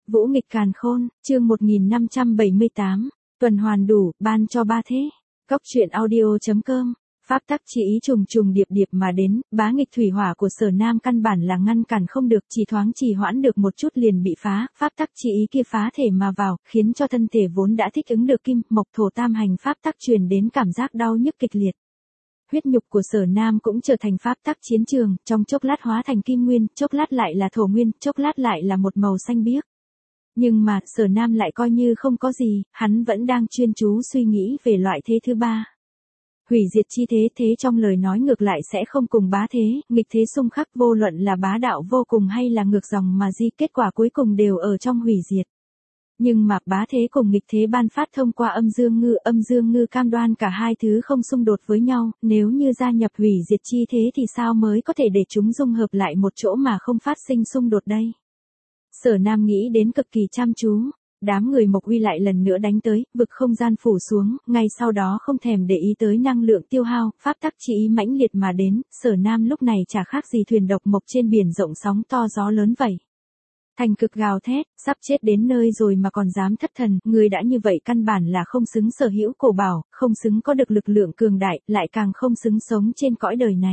Vũ nghịch càn khôn, chương 1578, tuần hoàn đủ, ban cho ba thế. Góc truyện audio.com, pháp tắc chỉ ý trùng trùng điệp điệp mà đến, bá nghịch thủy hỏa của Sở Nam căn bản là ngăn cản không được, chỉ thoáng trì hoãn được một chút liền bị phá, pháp tắc chỉ ý kia phá thể mà vào, khiến cho thân thể vốn đã thích ứng được kim, mộc thổ tam hành pháp tắc truyền đến cảm giác đau nhức kịch liệt. Huyết nhục của Sở Nam cũng trở thành pháp tắc chiến trường, trong chốc lát hóa thành kim nguyên, chốc lát lại là thổ nguyên, chốc lát lại là một màu xanh biếc. Nhưng mà, Sở Nam lại coi như không có gì, hắn vẫn đang chuyên chú suy nghĩ về loại thế thứ ba. Hủy diệt chi thế, thế trong lời nói ngược lại sẽ không cùng bá thế, nghịch thế xung khắc, vô luận là bá đạo vô cùng hay là ngược dòng mà di, kết quả cuối cùng đều ở trong hủy diệt. Nhưng mà bá thế cùng nghịch thế ban phát thông qua âm dương ngư cam đoan cả hai thứ không xung đột với nhau, nếu như gia nhập hủy diệt chi thế thì sao mới có thể để chúng dung hợp lại một chỗ mà không phát sinh xung đột đây? Sở Nam nghĩ đến cực kỳ chăm chú, đám người Mộc Uy lại lần nữa đánh tới, vực không gian phủ xuống, ngay sau đó không thèm để ý tới năng lượng tiêu hao, pháp tắc chỉ ý mãnh liệt mà đến, Sở Nam lúc này chả khác gì thuyền độc mộc trên biển rộng sóng to gió lớn vậy. Thành Cực gào thét, sắp chết đến nơi rồi mà còn dám thất thần, người đã như vậy căn bản là không xứng sở hữu cổ bảo, không xứng có được lực lượng cường đại, lại càng không xứng sống trên cõi đời này.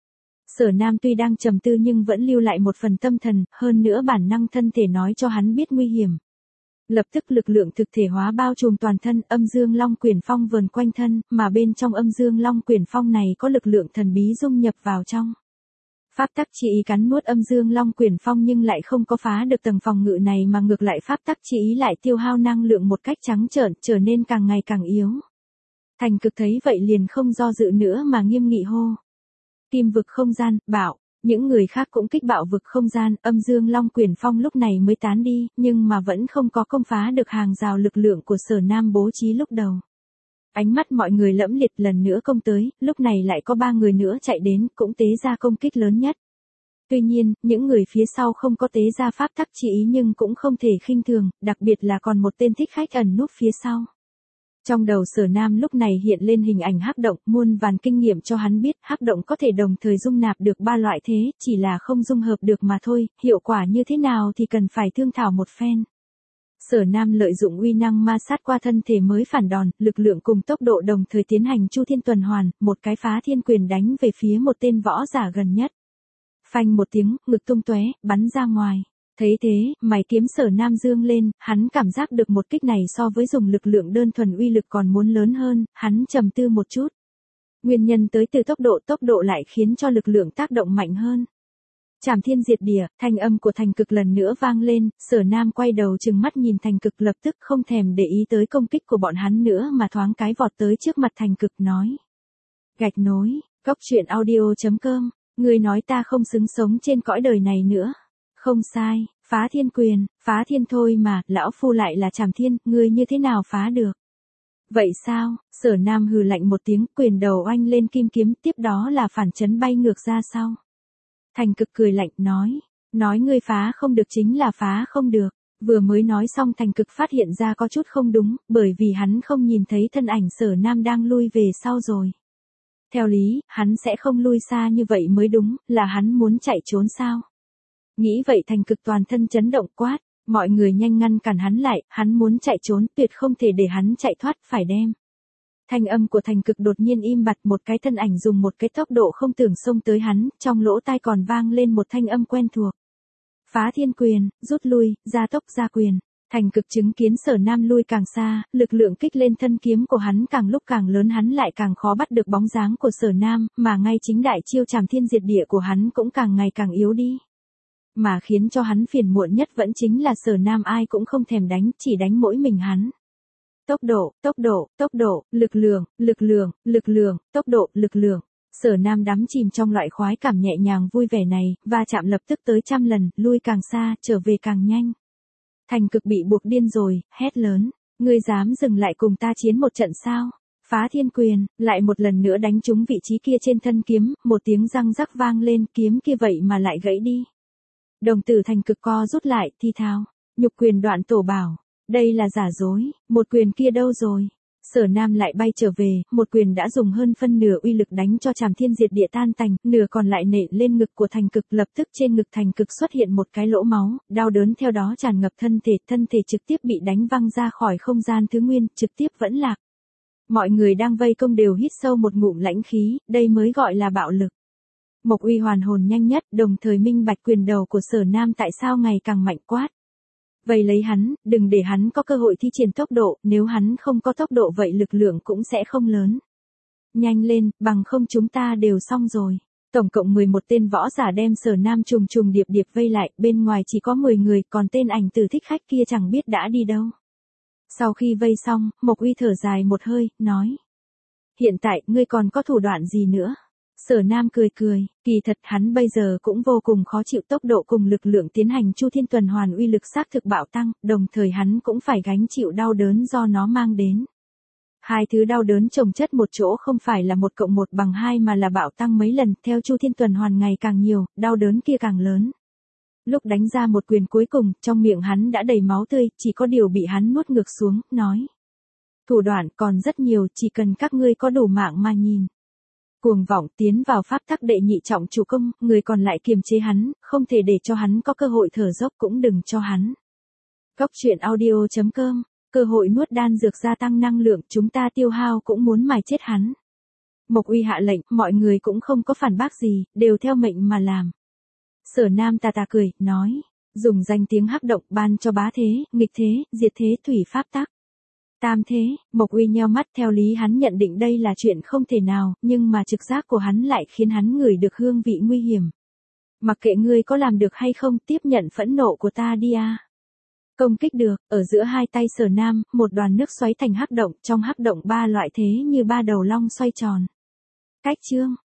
Sở Nam tuy đang trầm tư nhưng vẫn lưu lại một phần tâm thần, hơn nữa bản năng thân thể nói cho hắn biết nguy hiểm. Lập tức lực lượng thực thể hóa bao trùm toàn thân, âm dương long quyển phong vờn quanh thân, mà bên trong âm dương long quyển phong này có lực lượng thần bí dung nhập vào trong. Pháp tắc chỉ ý cắn nuốt âm dương long quyển phong nhưng lại không có phá được tầng phòng ngự này mà ngược lại pháp tắc chỉ ý lại tiêu hao năng lượng một cách trắng trợn, trở nên càng ngày càng yếu. Thành Cực thấy vậy liền không do dự nữa mà nghiêm nghị hô. Kim vực không gian, bạo, những người khác cũng kích bạo vực không gian, âm dương long quyển phong lúc này mới tán đi, nhưng mà vẫn không có công phá được hàng rào lực lượng của Sở Nam bố trí lúc đầu. Ánh mắt mọi người lẫm liệt lần nữa công tới, lúc này lại có 3 người nữa chạy đến, cũng tế ra công kích lớn nhất. Tuy nhiên, những người phía sau không có tế ra pháp tắc chỉ ý nhưng cũng không thể khinh thường, đặc biệt là còn một tên thích khách ẩn núp phía sau. Trong đầu Sở Nam lúc này hiện lên hình ảnh hắc động, muôn vàn kinh nghiệm cho hắn biết hắc động có thể đồng thời dung nạp được 3 loại thế, chỉ là không dung hợp được mà thôi, hiệu quả như thế nào thì cần phải thương thảo một phen. Sở Nam lợi dụng uy năng ma sát qua thân thể mới phản đòn, lực lượng cùng tốc độ đồng thời tiến hành chu thiên tuần hoàn, một cái phá thiên quyền đánh về phía một tên võ giả gần nhất. Phanh một tiếng, ngực tung tóe, bắn ra ngoài. Thấy thế, mày kiếm Sở Nam dương lên, hắn cảm giác được một kích này so với dùng lực lượng đơn thuần uy lực còn muốn lớn hơn, hắn trầm tư một chút. Nguyên nhân tới từ tốc độ lại khiến cho lực lượng tác động mạnh hơn. Trảm thiên diệt địa, thanh âm của Thành Cực lần nữa vang lên, Sở Nam quay đầu trừng mắt nhìn Thành Cực lập tức không thèm để ý tới công kích của bọn hắn nữa mà thoáng cái vọt tới trước mặt Thành Cực nói. Gạch nối, góc truyện audio.com, ngươi nói ta không xứng sống trên cõi đời này nữa. Không sai, phá thiên quyền, phá thiên thôi mà, lão phu lại là Trảm thiên, ngươi như thế nào phá được? Vậy sao? Sở Nam hừ lạnh một tiếng, quyền đầu oanh lên kim kiếm, tiếp đó là phản chấn bay ngược ra sau. Thành Cực cười lạnh nói ngươi phá không được chính là phá không được. Vừa mới nói xong Thành Cực phát hiện ra có chút không đúng, bởi vì hắn không nhìn thấy thân ảnh Sở Nam đang lui về sau rồi. Theo lý, hắn sẽ không lui xa như vậy mới đúng, là hắn muốn chạy trốn sao? Nghĩ vậy Thành Cực toàn thân chấn động quát, mọi người nhanh ngăn cản hắn lại, hắn muốn chạy trốn, tuyệt không thể để hắn chạy thoát, phải đem. Thanh âm của Thành Cực đột nhiên im bặt, một cái thân ảnh dùng một cái tốc độ không tưởng xông tới hắn, trong lỗ tai còn vang lên một thanh âm quen thuộc. Phá thiên quyền, rút lui, gia tốc ra quyền. Thành Cực chứng kiến Sở Nam lui càng xa, lực lượng kích lên thân kiếm của hắn càng lúc càng lớn, hắn lại càng khó bắt được bóng dáng của Sở Nam, mà ngay chính đại chiêu trảm thiên diệt địa của hắn cũng càng ngày càng yếu đi. Mà khiến cho hắn phiền muộn nhất vẫn chính là Sở Nam ai cũng không thèm đánh, chỉ đánh mỗi mình hắn. Tốc độ, lực lượng, tốc độ, lực lượng. Sở Nam đắm chìm trong loại khoái cảm nhẹ nhàng vui vẻ này, va chạm lập tức tới 100 lần, lui càng xa, trở về càng nhanh. Thành Cực bị buộc điên rồi, hét lớn, ngươi dám dừng lại cùng ta chiến một trận sao? Phá thiên quyền, lại một lần nữa đánh trúng vị trí kia trên thân kiếm, một tiếng răng rắc vang lên, kiếm kia vậy mà lại gãy đi. Đồng tử Thành Cực co rút lại, thi thao, nhục quyền đoạn tổ bảo. Đây là giả dối, một quyền kia đâu rồi? Sở Nam lại bay trở về, một quyền đã dùng hơn phân nửa uy lực đánh cho Trảm Thiên Diệt Địa tan tành, nửa còn lại nện lên ngực của Thành Cực, lập tức trên ngực Thành Cực xuất hiện một cái lỗ máu, đau đớn theo đó tràn ngập thân thể trực tiếp bị đánh văng ra khỏi không gian thứ nguyên, trực tiếp vẫn lạc. Mọi người đang vây công đều hít sâu một ngụm lãnh khí, đây mới gọi là bạo lực. Mộc Uy hoàn hồn nhanh nhất, đồng thời minh bạch quyền đầu của Sở Nam tại sao ngày càng mạnh quát. Vây lấy hắn, đừng để hắn có cơ hội thi triển tốc độ, nếu hắn không có tốc độ vậy lực lượng cũng sẽ không lớn. Nhanh lên, bằng không chúng ta đều xong rồi. Tổng cộng 11 tên võ giả đem Sở Nam trùng trùng điệp điệp vây lại, bên ngoài chỉ có 10 người, còn tên Ảnh Tử thích khách kia chẳng biết đã đi đâu. Sau khi vây xong, Mộc Uy thở dài một hơi, nói. Hiện tại, ngươi còn có thủ đoạn gì nữa? Sở Nam cười cười, kỳ thật hắn bây giờ cũng vô cùng khó chịu, tốc độ cùng lực lượng tiến hành Chu Thiên tuần hoàn uy lực xác thực bạo tăng, đồng thời hắn cũng phải gánh chịu đau đớn do nó mang đến. Hai thứ đau đớn chồng chất một chỗ không phải là 1 + 1 = 2 mà là bạo tăng mấy lần, theo Chu Thiên tuần hoàn ngày càng nhiều, đau đớn kia càng lớn. Lúc đánh ra một quyền cuối cùng, trong miệng hắn đã đầy máu tươi, chỉ có điều bị hắn nuốt ngược xuống, nói. Thủ đoạn còn rất nhiều, chỉ cần các ngươi có đủ mạng mà nhìn. Cuồng vọng tiến vào pháp tắc đệ nhị trọng chủ công, người còn lại kiềm chế hắn, không thể để cho hắn có cơ hội thở dốc, cũng đừng cho hắn. Góc truyện audio.com, cơ hội nuốt đan dược gia tăng năng lượng, chúng ta tiêu hao cũng muốn mài chết hắn. Mộc Uy hạ lệnh, mọi người cũng không có phản bác gì, đều theo mệnh mà làm. Sở Nam tà tà cười, nói, dùng danh tiếng hắc động ban cho bá thế, nghịch thế, diệt thế, thủy pháp tắc. Tam thế, Mộc Uy nheo mắt, theo lý hắn nhận định đây là chuyện không thể nào, nhưng mà trực giác của hắn lại khiến hắn ngửi được hương vị nguy hiểm. Mặc kệ ngươi có làm được hay không, tiếp nhận phẫn nộ của ta đi a. Công kích được, ở giữa hai tay Sở Nam, một đoàn nước xoáy thành hắc động, trong hắc động 3 loại thế như 3 đầu long xoay tròn. Cách chương